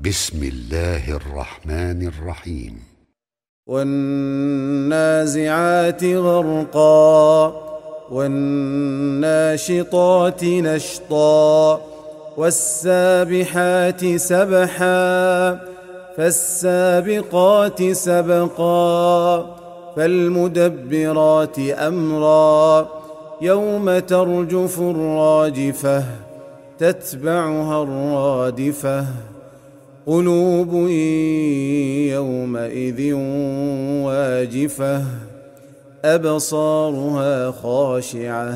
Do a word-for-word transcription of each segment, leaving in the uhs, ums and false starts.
بسم الله الرحمن الرحيم. والنازعات غرقا والناشطات نشطا والسابحات سبحا فالسابقات سبقا فالمدبرات أمرا يوم ترجف الراجفة تتبعها الرادفة قلوب يومئذ واجفة أبصارها خاشعة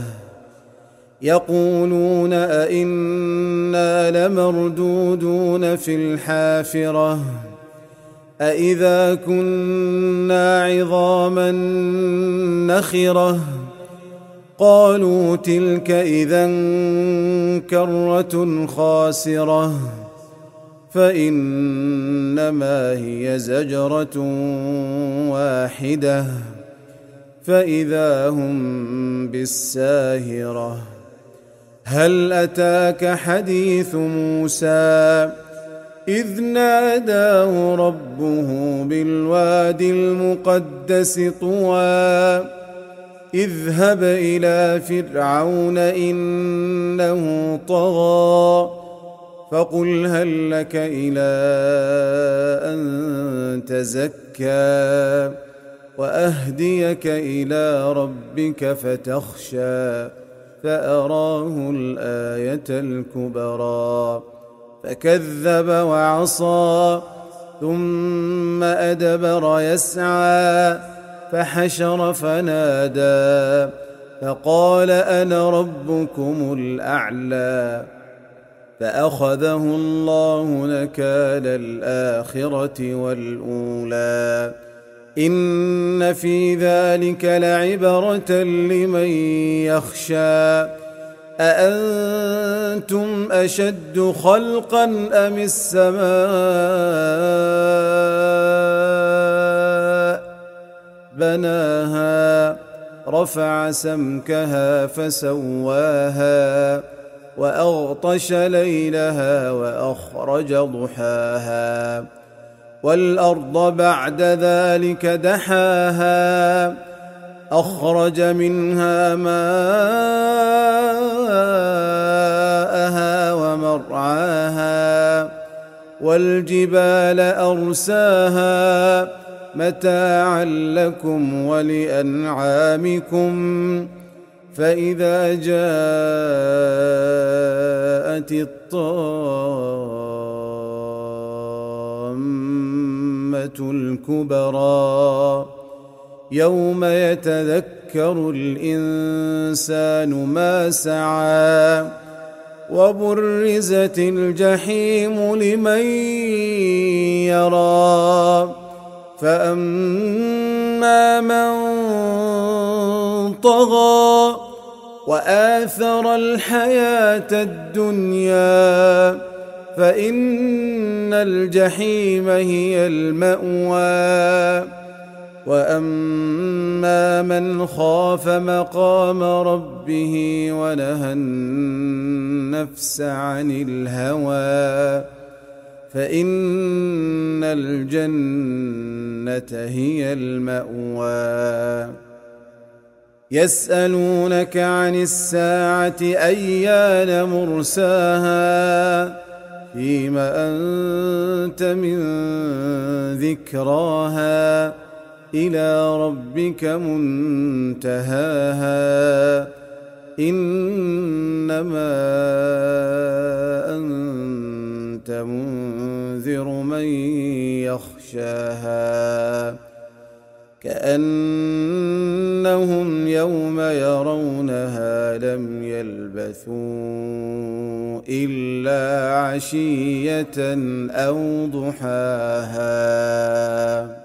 يقولون أئنا لمردودون في الحافرة أئذا كنا عظاما نخرة قالوا تلك إذا كرة خاسرة فإنما هي زجرة واحدة فإذا هم بالساهرة هل أتاك حديث موسى إذ ناداه ربه بالوادي المقدس طوى اذهب إلى فرعون إنه طغى فقل هل لك إلى أن تزكى وأهديك إلى ربك فتخشى فأراه الآية الكبرى فكذب وعصى ثم أدبر يسعى فحشر فنادى فقال أنا ربكم الأعلى فأخذه الله نكال الآخرة والأولى إن في ذلك لعبرة لمن يخشى أأنتم أشد خلقا أم السماء بناها رفع سمكها فسواها وأغطش ليلها وأخرج ضحاها والأرض بعد ذلك دحاها أخرج منها ماءها ومرعاها والجبال أرساها متاعا لكم ولأنعامكم فإذا جاءت الطامة الكبرى يوم يتذكر الإنسان ما سعى وبرزت الجحيم لمن يرى فأما من طغى وآثر الحياة الدنيا فإن الجحيم هي المأوى وأما من خاف مقام ربه ونهى النفس عن الهوى فإن الجنة هي المأوى يسألونك عن الساعة أيان مرساها فيم أنت من ذكراها إلى ربك منتهاها إنما أنت منذر من يخشاها كأنهم يوم يرونها لم يلبثوا إلا عشية أو ضحاها.